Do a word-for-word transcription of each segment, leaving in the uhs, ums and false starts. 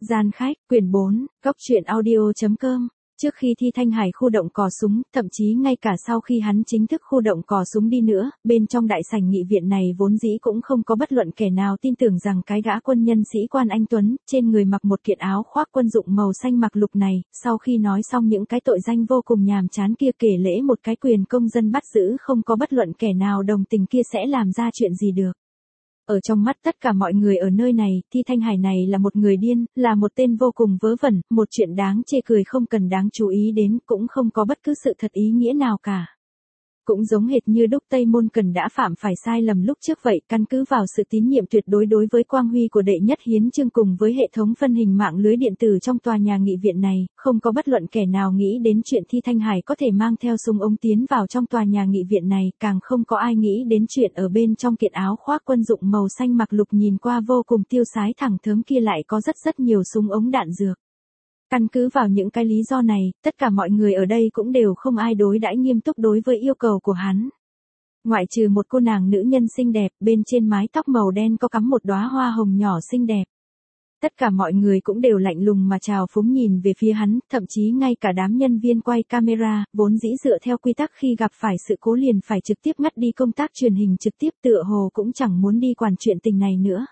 Gian khách, quyển bốn, góc truyện audio.com. Trước khi Thi Thanh Hải khu động cò súng, thậm chí ngay cả sau khi hắn chính thức khu động cò súng đi nữa, bên trong đại sảnh nghị viện này vốn dĩ cũng không có bất luận kẻ nào tin tưởng rằng cái gã quân nhân sĩ quan anh Tuấn, trên người mặc một kiện áo khoác quân dụng màu xanh mặc lục này, sau khi nói xong những cái tội danh vô cùng nhàm chán kia kể lễ một cái quyền công dân bắt giữ không có bất luận kẻ nào đồng tình kia sẽ làm ra chuyện gì được. Ở trong mắt tất cả mọi người ở nơi này, Thi Thanh Hải này là một người điên, là một tên vô cùng vớ vẩn, một chuyện đáng chê cười không cần đáng chú ý đến, cũng không có bất cứ sự thật ý nghĩa nào cả. Cũng giống hệt như đúc Tây Môn Cần đã phạm phải sai lầm lúc trước vậy, căn cứ vào sự tín nhiệm tuyệt đối đối với quang huy của đệ nhất hiến chương cùng với hệ thống phân hình mạng lưới điện tử trong tòa nhà nghị viện này, không có bất luận kẻ nào nghĩ đến chuyện Thi Thanh Hải có thể mang theo súng ống tiến vào trong tòa nhà nghị viện này, càng không có ai nghĩ đến chuyện ở bên trong kiện áo khoác quân dụng màu xanh mặc lục nhìn qua vô cùng tiêu sái thẳng thớm kia lại có rất rất nhiều súng ống đạn dược. Căn cứ vào những cái lý do này, tất cả mọi người ở đây cũng đều không ai đối đãi nghiêm túc đối với yêu cầu của hắn. Ngoại trừ một cô nàng nữ nhân xinh đẹp, bên trên mái tóc màu đen có cắm một đóa hoa hồng nhỏ xinh đẹp. Tất cả mọi người cũng đều lạnh lùng mà trào phúng nhìn về phía hắn, thậm chí ngay cả đám nhân viên quay camera, vốn dĩ dựa theo quy tắc khi gặp phải sự cố liền phải trực tiếp ngắt đi công tác truyền hình trực tiếp tựa hồ cũng chẳng muốn đi quản chuyện tình này nữa.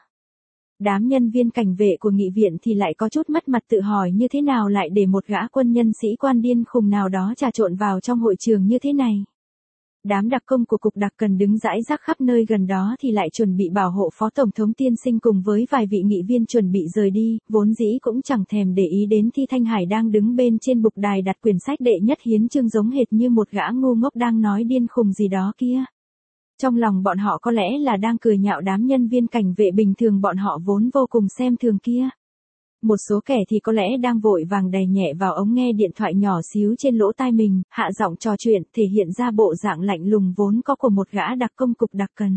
Đám nhân viên cảnh vệ của nghị viện thì lại có chút mất mặt tự hỏi như thế nào lại để một gã quân nhân sĩ quan điên khùng nào đó trà trộn vào trong hội trường như thế này. Đám đặc công của cục đặc cần đứng rải rác khắp nơi gần đó thì lại chuẩn bị bảo hộ phó tổng thống tiên sinh cùng với vài vị nghị viên chuẩn bị rời đi, vốn dĩ cũng chẳng thèm để ý đến Thi Thanh Hải đang đứng bên trên bục đài đặt quyển sách đệ nhất hiến chương giống hệt như một gã ngu ngốc đang nói điên khùng gì đó kia. Trong lòng bọn họ có lẽ là đang cười nhạo đám nhân viên cảnh vệ bình thường bọn họ vốn vô cùng xem thường kia. Một số kẻ thì có lẽ đang vội vàng đè nhẹ vào ống nghe điện thoại nhỏ xíu trên lỗ tai mình, hạ giọng trò chuyện, thể hiện ra bộ dạng lạnh lùng vốn có của một gã đặc công cục đặc cần.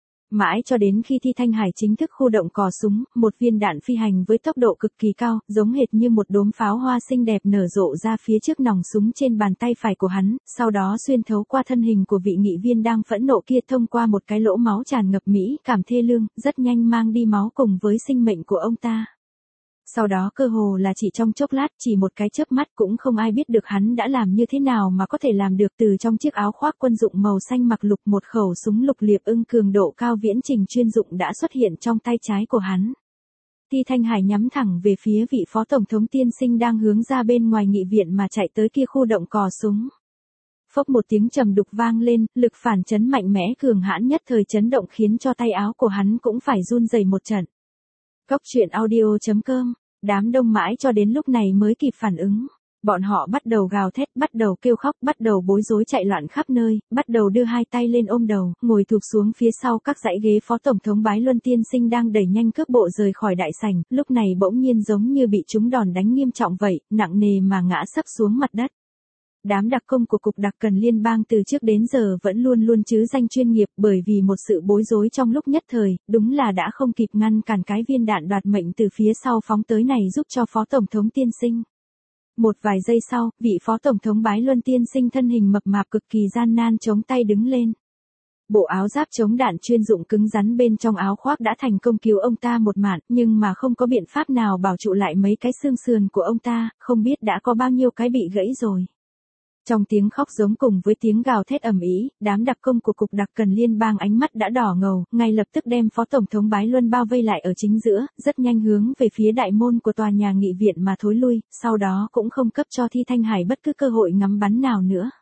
Mãi cho đến khi Thi Thanh Hải chính thức khu động cò súng, một viên đạn phi hành với tốc độ cực kỳ cao, giống hệt như một đốm pháo hoa xinh đẹp nở rộ ra phía trước nòng súng trên bàn tay phải của hắn, sau đó xuyên thấu qua thân hình của vị nghị viên đang phẫn nộ kia thông qua một cái lỗ máu tràn ngập mỹ cảm thê lương, rất nhanh mang đi máu cùng với sinh mệnh của ông ta. Sau đó cơ hồ là chỉ trong chốc lát, chỉ một cái chớp mắt cũng không ai biết được hắn đã làm như thế nào mà có thể làm được từ trong chiếc áo khoác quân dụng màu xanh mặc lục một khẩu súng lục liệp ưng cường độ cao viễn trình chuyên dụng đã xuất hiện trong tay trái của hắn. Thi Thanh Hải nhắm thẳng về phía vị phó tổng thống tiên sinh đang hướng ra bên ngoài nghị viện mà chạy tới kia khu động cò súng. Phốc một tiếng trầm đục vang lên, lực phản chấn mạnh mẽ cường hãn nhất thời chấn động khiến cho tay áo của hắn cũng phải run rẩy một trận. Góc truyện audio.com. Đám đông mãi cho đến lúc này mới kịp phản ứng. Bọn họ bắt đầu gào thét, bắt đầu kêu khóc, bắt đầu bối rối chạy loạn khắp nơi, bắt đầu đưa hai tay lên ôm đầu, ngồi thụp xuống phía sau các dãy ghế phó tổng thống Bái Luân tiên sinh đang đẩy nhanh cước bộ rời khỏi đại sảnh, lúc này bỗng nhiên giống như bị trúng đòn đánh nghiêm trọng vậy, nặng nề mà ngã sấp xuống mặt đất. Đám đặc công của cục đặc cần liên bang từ trước đến giờ vẫn luôn luôn chứ danh chuyên nghiệp bởi vì một sự bối rối trong lúc nhất thời, đúng là đã không kịp ngăn cản cái viên đạn đoạt mệnh từ phía sau phóng tới này giúp cho phó tổng thống tiên sinh. Một vài giây sau, vị phó tổng thống Bái Luân tiên sinh thân hình mập mạp cực kỳ gian nan chống tay đứng lên. Bộ áo giáp chống đạn chuyên dụng cứng rắn bên trong áo khoác đã thành công cứu ông ta một mạng, nhưng mà không có biện pháp nào bảo trụ lại mấy cái xương sườn của ông ta, không biết đã có bao nhiêu cái bị gãy rồi. Trong tiếng khóc giống cùng với tiếng gào thét ầm ĩ, đám đặc công của cục đặc cần liên bang ánh mắt đã đỏ ngầu, ngay lập tức đem phó tổng thống Bái Luân bao vây lại ở chính giữa, rất nhanh hướng về phía đại môn của tòa nhà nghị viện mà thối lui, sau đó cũng không cấp cho Thi Thanh Hải bất cứ cơ hội ngắm bắn nào nữa.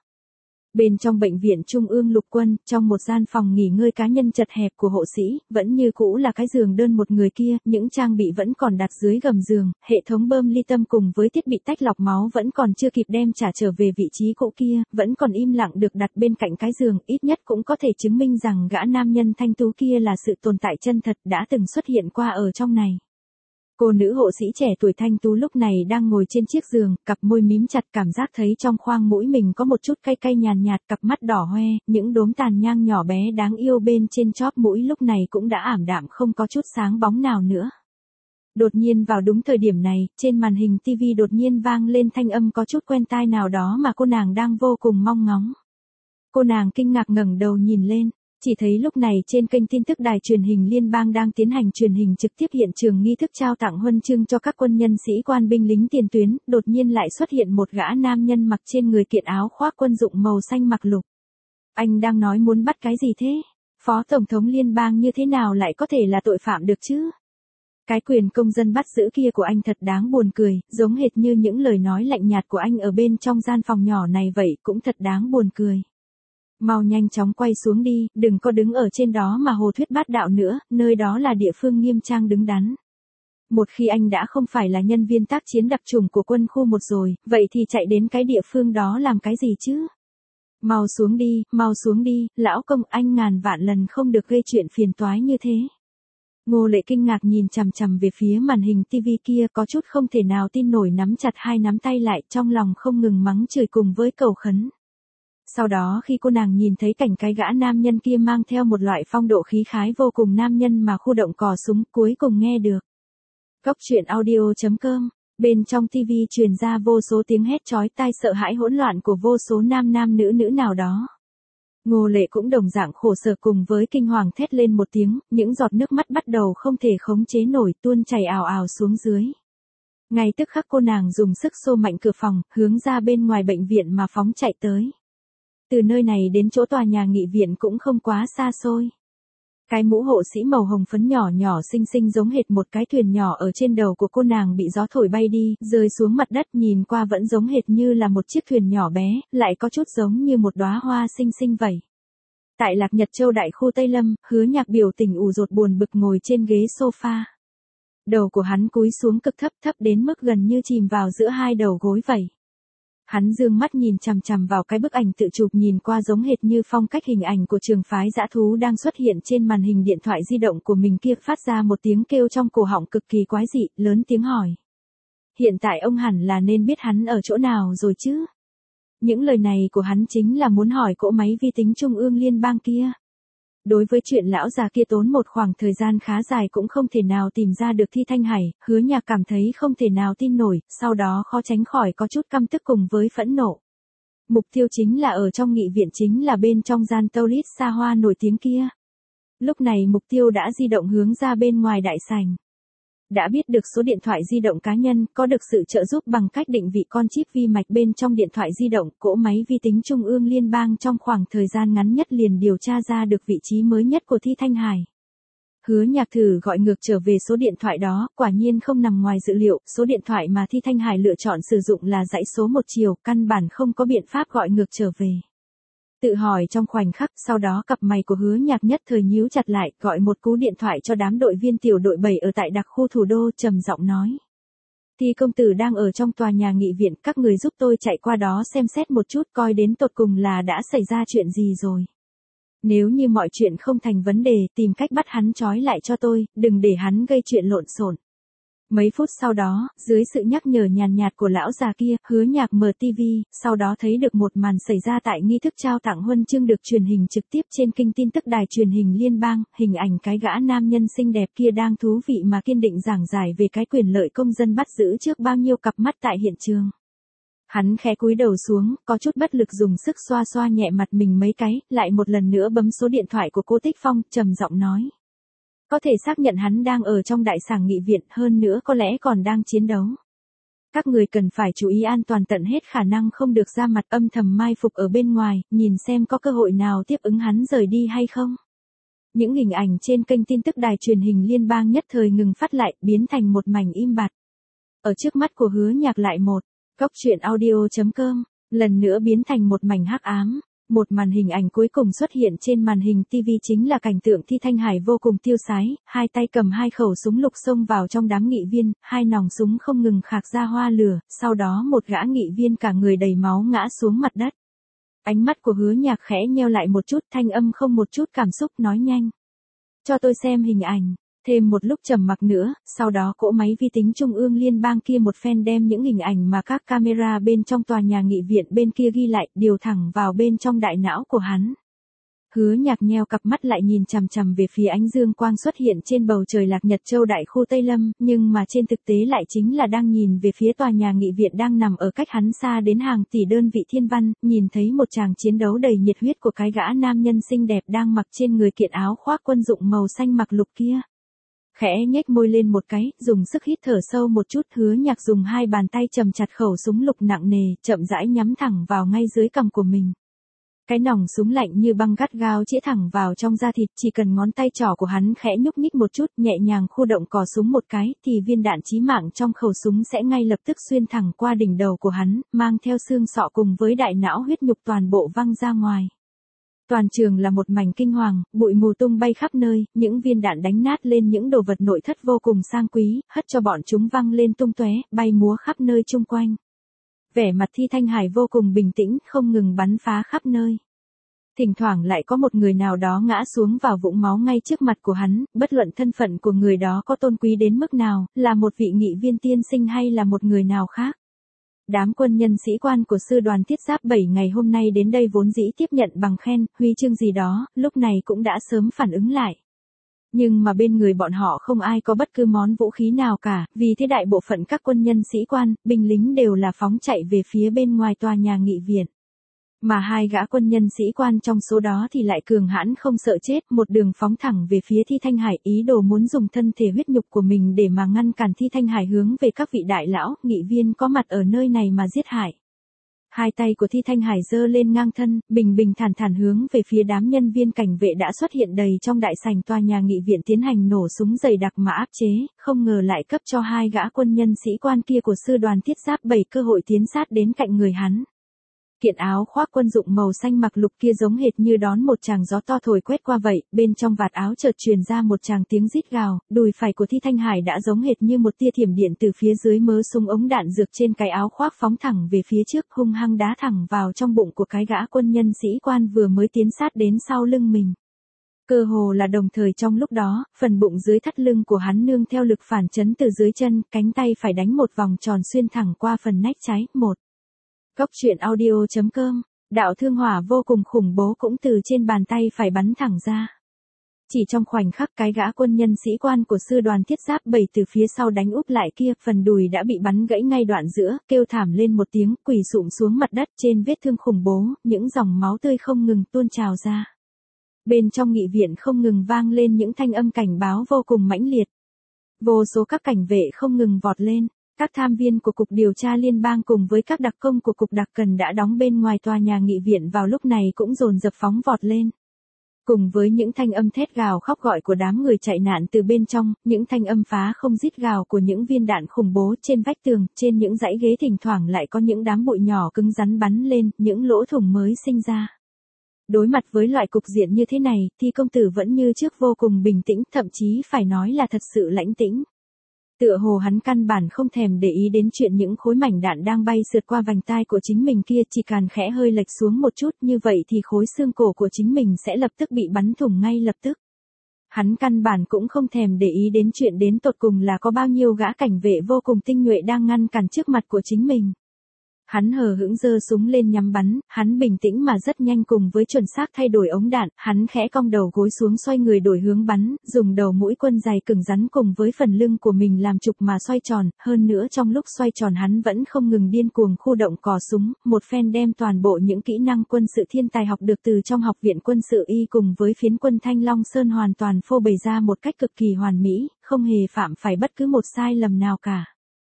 Bên trong bệnh viện Trung ương lục quân, trong một gian phòng nghỉ ngơi cá nhân chật hẹp của hộ sĩ, vẫn như cũ là cái giường đơn một người kia, những trang bị vẫn còn đặt dưới gầm giường, hệ thống bơm ly tâm cùng với thiết bị tách lọc máu vẫn còn chưa kịp đem trả trở về vị trí cũ kia, vẫn còn im lặng được đặt bên cạnh cái giường, ít nhất cũng có thể chứng minh rằng gã nam nhân thanh tú kia là sự tồn tại chân thật đã từng xuất hiện qua ở trong này. Cô nữ hộ sĩ trẻ tuổi thanh tú lúc này đang ngồi trên chiếc giường, cặp môi mím chặt cảm giác thấy trong khoang mũi mình có một chút cay cay nhàn nhạt, cặp mắt đỏ hoe, những đốm tàn nhang nhỏ bé đáng yêu bên trên chóp mũi lúc này cũng đã ảm đạm không có chút sáng bóng nào nữa. Đột nhiên vào đúng thời điểm này, trên màn hình ti vi đột nhiên vang lên thanh âm có chút quen tai nào đó mà cô nàng đang vô cùng mong ngóng. Cô nàng kinh ngạc ngẩng đầu nhìn lên. Chỉ thấy lúc này trên kênh tin tức đài truyền hình liên bang đang tiến hành truyền hình trực tiếp hiện trường nghi thức trao tặng huân chương cho các quân nhân sĩ quan binh lính tiền tuyến, đột nhiên lại xuất hiện một gã nam nhân mặc trên người kiện áo khoác quân dụng màu xanh mặc lục. Anh đang nói muốn bắt cái gì thế? Phó Tổng thống liên bang như thế nào lại có thể là tội phạm được chứ? Cái quyền công dân bắt giữ kia của anh thật đáng buồn cười, giống hệt như những lời nói lạnh nhạt của anh ở bên trong gian phòng nhỏ này vậy, cũng thật đáng buồn cười. Mau nhanh chóng quay xuống đi, đừng có đứng ở trên đó mà hồ thuyết bát đạo nữa, nơi đó là địa phương nghiêm trang đứng đắn. Một khi anh đã không phải là nhân viên tác chiến đặc chủng của quân khu một rồi, vậy thì chạy đến cái địa phương đó làm cái gì chứ? Mau xuống đi, mau xuống đi, lão công, anh ngàn vạn lần không được gây chuyện phiền toái như thế. Ngô Lệ kinh ngạc nhìn chằm chằm về phía màn hình tivi kia, có chút không thể nào tin nổi, nắm chặt hai nắm tay lại, trong lòng không ngừng mắng chửi cùng với cầu khấn. Sau đó khi cô nàng nhìn thấy cảnh cái gã nam nhân kia mang theo một loại phong độ khí khái vô cùng nam nhân mà khu động cò súng, cuối cùng nghe được. Cốc truyện audio chấm com, bên trong tivi truyền ra vô số tiếng hét chói tai sợ hãi hỗn loạn của vô số nam nam nữ nữ nào đó. Ngô Lệ cũng đồng dạng khổ sở cùng với kinh hoàng thét lên một tiếng, những giọt nước mắt bắt đầu không thể khống chế nổi tuôn chảy ào ào xuống dưới. Ngay tức khắc cô nàng dùng sức xô mạnh cửa phòng, hướng ra bên ngoài bệnh viện mà phóng chạy tới. Từ nơi này đến chỗ tòa nhà nghị viện cũng không quá xa xôi. Cái mũ hộ sĩ màu hồng phấn nhỏ nhỏ xinh xinh giống hệt một cái thuyền nhỏ ở trên đầu của cô nàng bị gió thổi bay đi, rơi xuống mặt đất, nhìn qua vẫn giống hệt như là một chiếc thuyền nhỏ bé, lại có chút giống như một đóa hoa xinh xinh vậy. Tại Lạc Nhật Châu đại khu Tây Lâm, Hứa Nhạc biểu tình ù dột buồn bực ngồi trên ghế sofa. Đầu của hắn cúi xuống cực thấp, thấp đến mức gần như chìm vào giữa hai đầu gối vậy. Hắn dương mắt nhìn chằm chằm vào cái bức ảnh tự chụp nhìn qua giống hệt như phong cách hình ảnh của trường phái dã thú đang xuất hiện trên màn hình điện thoại di động của mình kia, phát ra một tiếng kêu trong cổ họng cực kỳ quái dị, lớn tiếng hỏi. Hiện tại ông hẳn là nên biết hắn ở chỗ nào rồi chứ? Những lời này của hắn chính là muốn hỏi cỗ máy vi tính trung ương liên bang kia. Đối với chuyện lão già kia tốn một khoảng thời gian khá dài cũng không thể nào tìm ra được Thi Thanh Hải, Hứa Nhạc cảm thấy không thể nào tin nổi, sau đó khó tránh khỏi có chút căm tức cùng với phẫn nộ. Mục tiêu chính là ở trong nghị viện, chính là bên trong gian toilet xa hoa nổi tiếng kia. Lúc này mục tiêu đã di động hướng ra bên ngoài đại sảnh. Đã biết được số điện thoại di động cá nhân, có được sự trợ giúp bằng cách định vị con chip vi mạch bên trong điện thoại di động, cỗ máy vi tính trung ương liên bang trong khoảng thời gian ngắn nhất liền điều tra ra được vị trí mới nhất của Thi Thanh Hải. Hứa Nhạc thử gọi ngược trở về số điện thoại đó, quả nhiên không nằm ngoài dự liệu, số điện thoại mà Thi Thanh Hải lựa chọn sử dụng là dãy số một chiều, căn bản không có biện pháp gọi ngược trở về. Tự hỏi trong khoảnh khắc, sau đó cặp mày của Hứa Nhạc nhất thời nhíu chặt lại, gọi một cú điện thoại cho đám đội viên tiểu đội bảy ở tại đặc khu thủ đô, trầm giọng nói. Thi công tử đang ở trong tòa nhà nghị viện, các người giúp tôi chạy qua đó xem xét một chút, coi đến tột cùng là đã xảy ra chuyện gì rồi. Nếu như mọi chuyện không thành vấn đề, tìm cách bắt hắn trói lại cho tôi, đừng để hắn gây chuyện lộn xộn. Mấy phút sau đó, dưới sự nhắc nhở nhàn nhạt của lão già kia, Hứa Nhạc mở tivi, sau đó thấy được một màn xảy ra tại nghi thức trao tặng huân chương được truyền hình trực tiếp trên kênh tin tức đài truyền hình liên bang, hình ảnh cái gã nam nhân xinh đẹp kia đang thú vị mà kiên định giảng giải về cái quyền lợi công dân bắt giữ trước bao nhiêu cặp mắt tại hiện trường. Hắn khẽ cúi đầu xuống, có chút bất lực dùng sức xoa xoa nhẹ mặt mình mấy cái, lại một lần nữa bấm số điện thoại của cô Tích Phong, trầm giọng nói. Có thể xác nhận hắn đang ở trong đại sảnh nghị viện, hơn nữa có lẽ còn đang chiến đấu. Các người cần phải chú ý an toàn, tận hết khả năng không được ra mặt, âm thầm mai phục ở bên ngoài, nhìn xem có cơ hội nào tiếp ứng hắn rời đi hay không. Những hình ảnh trên kênh tin tức đài truyền hình liên bang nhất thời ngừng phát lại, biến thành một mảnh im bặt. Ở trước mắt của Hứa Nhạc lại một, cốc truyện audio chấm com, lần nữa biến thành một mảnh hắc ám. Một màn hình ảnh cuối cùng xuất hiện trên màn hình tivi chính là cảnh tượng Thi Thanh Hải vô cùng tiêu sái, hai tay cầm hai khẩu súng lục xông vào trong đám nghị viên, hai nòng súng không ngừng khạc ra hoa lửa, sau đó một gã nghị viên cả người đầy máu ngã xuống mặt đất. Ánh mắt của Hứa Nhạc khẽ nheo lại một chút, thanh âm không một chút cảm xúc, nói nhanh. Cho tôi xem hình ảnh. Thêm một lúc trầm mặc nữa, sau đó cỗ máy vi tính trung ương liên bang kia một phen đem những hình ảnh mà các camera bên trong tòa nhà nghị viện bên kia ghi lại, điều thẳng vào bên trong đại não của hắn. Hứa Nhạc nheo cặp mắt lại nhìn chằm chằm về phía ánh dương quang xuất hiện trên bầu trời Lạc Nhật Châu đại khu Tây Lâm, nhưng mà trên thực tế lại chính là đang nhìn về phía tòa nhà nghị viện đang nằm ở cách hắn xa đến hàng tỷ đơn vị thiên văn, nhìn thấy một tràng chiến đấu đầy nhiệt huyết của cái gã nam nhân xinh đẹp đang mặc trên người kiện áo khoác quân dụng màu xanh mặc lục kia. Khẽ nhếch môi lên một cái, dùng sức hít thở sâu một chút, Hứa Nhạc dùng hai bàn tay chầm chặt khẩu súng lục nặng nề, chậm rãi nhắm thẳng vào ngay dưới cằm của mình. Cái nòng súng lạnh như băng gắt gao chĩa thẳng vào trong da thịt, chỉ cần ngón tay trỏ của hắn khẽ nhúc nhích một chút, nhẹ nhàng khu động cò súng một cái, thì viên đạn chí mạng trong khẩu súng sẽ ngay lập tức xuyên thẳng qua đỉnh đầu của hắn, mang theo xương sọ cùng với đại não huyết nhục toàn bộ văng ra ngoài. Toàn trường là một mảnh kinh hoàng, bụi mù tung bay khắp nơi, những viên đạn đánh nát lên những đồ vật nội thất vô cùng sang quý, hất cho bọn chúng văng lên tung tóe, bay múa khắp nơi chung quanh. Vẻ mặt Thi Thanh Hải vô cùng bình tĩnh, không ngừng bắn phá khắp nơi. Thỉnh thoảng lại có một người nào đó ngã xuống vào vũng máu ngay trước mặt của hắn, bất luận thân phận của người đó có tôn quý đến mức nào, là một vị nghị viên tiên sinh hay là một người nào khác. Đám quân nhân sĩ quan của sư đoàn thiết giáp bảy ngày hôm nay đến đây vốn dĩ tiếp nhận bằng khen, huy chương gì đó, lúc này cũng đã sớm phản ứng lại. Nhưng mà bên người bọn họ không ai có bất cứ món vũ khí nào cả, vì thế đại bộ phận các quân nhân sĩ quan, binh lính đều là phóng chạy về phía bên ngoài tòa nhà nghị viện. Mà hai gã quân nhân sĩ quan trong số đó thì lại cường hãn không sợ chết, một đường phóng thẳng về phía Thi Thanh Hải, ý đồ muốn dùng thân thể huyết nhục của mình để mà ngăn cản Thi Thanh Hải hướng về các vị đại lão, nghị viên có mặt ở nơi này mà giết hại. Hai tay của Thi Thanh Hải giơ lên ngang thân, bình bình thản thản hướng về phía đám nhân viên cảnh vệ đã xuất hiện đầy trong đại sảnh tòa nhà nghị viện tiến hành nổ súng dày đặc mà áp chế, không ngờ lại cấp cho hai gã quân nhân sĩ quan kia của sư đoàn thiết giáp bảy cơ hội tiến sát đến cạnh người hắn. Kiện áo khoác quân dụng màu xanh mặc lục kia giống hệt như đón một tràng gió to thổi quét qua vậy, bên trong vạt áo chợt truyền ra một tràng tiếng rít gào, đùi phải của Thi Thanh Hải đã giống hệt như một tia thiểm điện từ phía dưới mớ súng ống đạn dược trên cái áo khoác phóng thẳng về phía trước, hung hăng đá thẳng vào trong bụng của cái gã quân nhân sĩ quan vừa mới tiến sát đến sau lưng mình. Cơ hồ là đồng thời trong lúc đó, phần bụng dưới thắt lưng của hắn nương theo lực phản chấn từ dưới chân, cánh tay phải đánh một vòng tròn xuyên thẳng qua phần nách trái. Một Góc truyện audio chấm com, đạo thương hỏa vô cùng khủng bố cũng từ trên bàn tay phải bắn thẳng ra. Chỉ trong khoảnh khắc cái gã quân nhân sĩ quan của sư đoàn thiết giáp bảy từ phía sau đánh úp lại kia, phần đùi đã bị bắn gãy ngay đoạn giữa, kêu thảm lên một tiếng, quỳ sụp xuống mặt đất, trên vết thương khủng bố, những dòng máu tươi không ngừng tuôn trào ra. Bên trong nghị viện không ngừng vang lên những thanh âm cảnh báo vô cùng mãnh liệt. Vô số các cảnh vệ không ngừng vọt lên. Các tham viên của Cục Điều tra Liên bang cùng với các đặc công của Cục Đặc Cần đã đóng bên ngoài tòa nhà nghị viện vào lúc này cũng dồn dập phóng vọt lên. Cùng với những thanh âm thét gào khóc gọi của đám người chạy nạn từ bên trong, những thanh âm phá không rít gào của những viên đạn khủng bố trên vách tường, trên những dãy ghế thỉnh thoảng lại có những đám bụi nhỏ cứng rắn bắn lên, những lỗ thủng mới sinh ra. Đối mặt với loại cục diện như thế này, thì công tử vẫn như trước vô cùng bình tĩnh, thậm chí phải nói là thật sự lãnh tĩnh. Tựa hồ hắn căn bản không thèm để ý đến chuyện những khối mảnh đạn đang bay sượt qua vành tai của chính mình kia, chỉ cần khẽ hơi lệch xuống một chút như vậy thì khối xương cổ của chính mình sẽ lập tức bị bắn thủng ngay lập tức. Hắn căn bản cũng không thèm để ý đến chuyện đến tột cùng là có bao nhiêu gã cảnh vệ vô cùng tinh nhuệ đang ngăn cản trước mặt của chính mình. Hắn hờ hững giơ súng lên nhắm bắn, hắn bình tĩnh mà rất nhanh cùng với chuẩn xác thay đổi ống đạn, hắn khẽ cong đầu gối xuống xoay người đổi hướng bắn, dùng đầu mũi quân dài cứng rắn cùng với phần lưng của mình làm trục mà xoay tròn, hơn nữa trong lúc xoay tròn hắn vẫn không ngừng điên cuồng khu động cò súng, một phen đem toàn bộ những kỹ năng quân sự thiên tài học được từ trong học viện quân sự y cùng với phiến quân Thanh Long Sơn hoàn toàn phô bày ra một cách cực kỳ hoàn mỹ, không hề phạm phải bất cứ một sai lầm nào cả.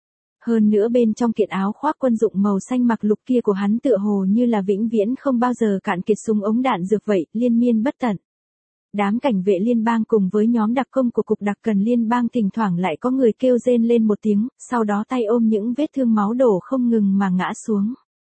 Hơn nữa bên trong kiện áo khoác quân dụng màu xanh mặc lục kia của hắn tựa hồ như là vĩnh viễn không bao giờ cạn kiệt súng ống đạn dược vậy, liên miên bất tận. Đám cảnh vệ liên bang cùng với nhóm đặc công của Cục Đặc Cần liên bang thỉnh thoảng lại có người kêu rên lên một tiếng, sau đó tay ôm những vết thương máu đổ không ngừng mà ngã xuống.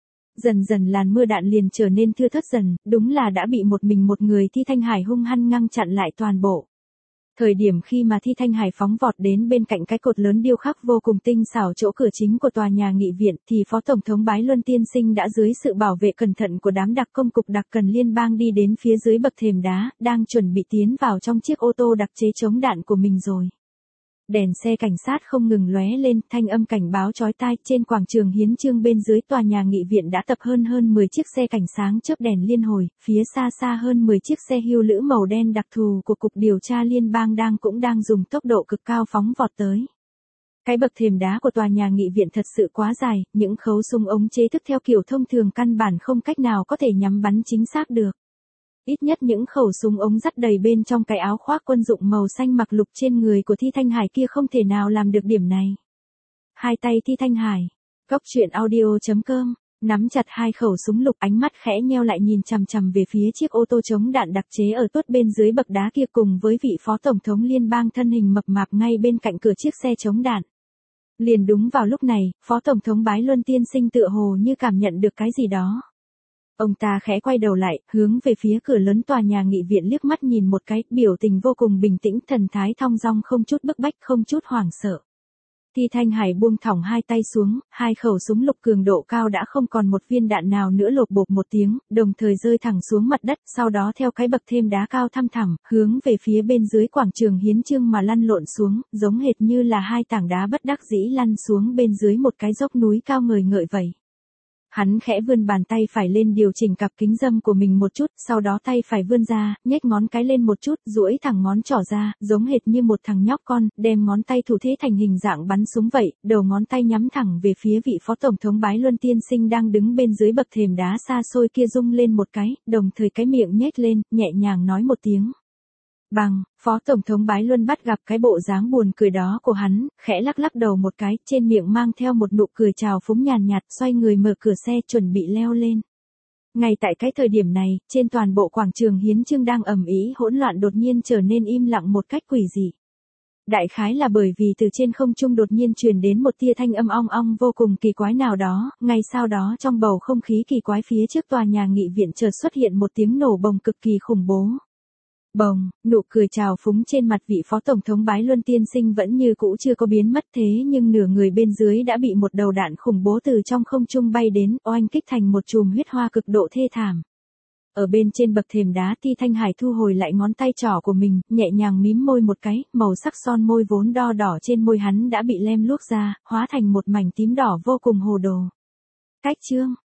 Dần dần làn mưa đạn liền trở nên thưa thớt dần, đúng là đã bị một mình một người Thi Thanh Hải hung hăng ngăn chặn lại toàn bộ. Thời điểm khi mà Thi Thanh Hải phóng vọt đến bên cạnh cái cột lớn điêu khắc vô cùng tinh xảo chỗ cửa chính của tòa nhà nghị viện, thì Phó Tổng thống Bái Luân Tiên Sinh đã dưới sự bảo vệ cẩn thận của đám đặc công Cục Đặc Cần liên bang đi đến phía dưới bậc thềm đá, đang chuẩn bị tiến vào trong chiếc ô tô đặc chế chống đạn của mình rồi. Đèn xe cảnh sát không ngừng lóe lên, thanh âm cảnh báo chói tai. Trên quảng trường hiến chương bên dưới tòa nhà nghị viện đã tập hơn hơn mười chiếc xe cảnh sáng chớp đèn liên hồi, phía xa xa hơn mười chiếc xe hưu lữ màu đen đặc thù của Cục Điều tra Liên bang đang cũng đang dùng tốc độ cực cao phóng vọt tới. Cái bậc thềm đá của tòa nhà nghị viện thật sự quá dài, những khẩu súng ống chế thức theo kiểu thông thường căn bản không cách nào có thể nhắm bắn chính xác được. Ít nhất những khẩu súng ống dắt đầy bên trong cái áo khoác quân dụng màu xanh mặc lục trên người của Thi Thanh Hải kia không thể nào làm được điểm này. Hai tay Thi Thanh Hải, Góc truyện audio chấm com, nắm chặt hai khẩu súng lục, ánh mắt khẽ nheo lại nhìn chằm chằm về phía chiếc ô tô chống đạn đặc chế ở tuốt bên dưới bậc đá kia cùng với vị phó tổng thống liên bang thân hình mập mạp ngay bên cạnh cửa chiếc xe chống đạn. Liền đúng vào lúc này, phó tổng thống Bái Luân tiên sinh tựa hồ như cảm nhận được cái gì đó. Ông ta khẽ quay đầu lại, hướng về phía cửa lớn tòa nhà nghị viện liếc mắt nhìn một cái, biểu tình vô cùng bình tĩnh, thần thái thong dong không chút bức bách, không chút hoảng sợ. Thi Thanh Hải buông thõng hai tay xuống, hai khẩu súng lục cường độ cao đã không còn một viên đạn nào nữa lộp bộp một tiếng, đồng thời rơi thẳng xuống mặt đất, sau đó theo cái bậc thềm đá cao thăm thẳm, hướng về phía bên dưới quảng trường hiến chương mà lăn lộn xuống, giống hệt như là hai tảng đá bất đắc dĩ lăn xuống bên dưới một cái dốc núi cao ngời ngợi vậy. Hắn khẽ vươn bàn tay phải lên điều chỉnh cặp kính râm của mình một chút, sau đó tay phải vươn ra, nhếch ngón cái lên một chút, duỗi thẳng ngón trỏ ra, giống hệt như một thằng nhóc con, đem ngón tay thủ thế thành hình dạng bắn súng vậy, đầu ngón tay nhắm thẳng về phía vị phó tổng thống Bái Luân tiên sinh đang đứng bên dưới bậc thềm đá xa xôi kia rung lên một cái, đồng thời cái miệng nhếch lên, nhẹ nhàng nói một tiếng. Bằng, phó tổng thống Bái Luân bắt gặp cái bộ dáng buồn cười đó của hắn, khẽ lắc lắc đầu một cái, trên miệng mang theo một nụ cười trào phúng nhàn nhạt, xoay người mở cửa xe chuẩn bị leo lên. Ngay tại cái thời điểm này, trên toàn bộ quảng trường hiến chương đang ầm ĩ hỗn loạn đột nhiên trở nên im lặng một cách quỷ dị. Đại khái là bởi vì từ trên không trung đột nhiên truyền đến một tia thanh âm ong ong vô cùng kỳ quái nào đó, ngay sau đó trong bầu không khí kỳ quái phía trước tòa nhà nghị viện chợt xuất hiện một tiếng nổ bồng cực kỳ khủng bố. Bồng, nụ cười trào phúng trên mặt vị phó tổng thống Bái Luân tiên sinh vẫn như cũ chưa có biến mất, thế nhưng nửa người bên dưới đã bị một đầu đạn khủng bố từ trong không trung bay đến, oanh kích thành một chùm huyết hoa cực độ thê thảm. Ở bên trên bậc thềm đá, Thi Thanh Hải thu hồi lại ngón tay trỏ của mình, nhẹ nhàng mím môi một cái, màu sắc son môi vốn đo đỏ trên môi hắn đã bị lem luốc ra, hóa thành một mảnh tím đỏ vô cùng hồ đồ. Cách chương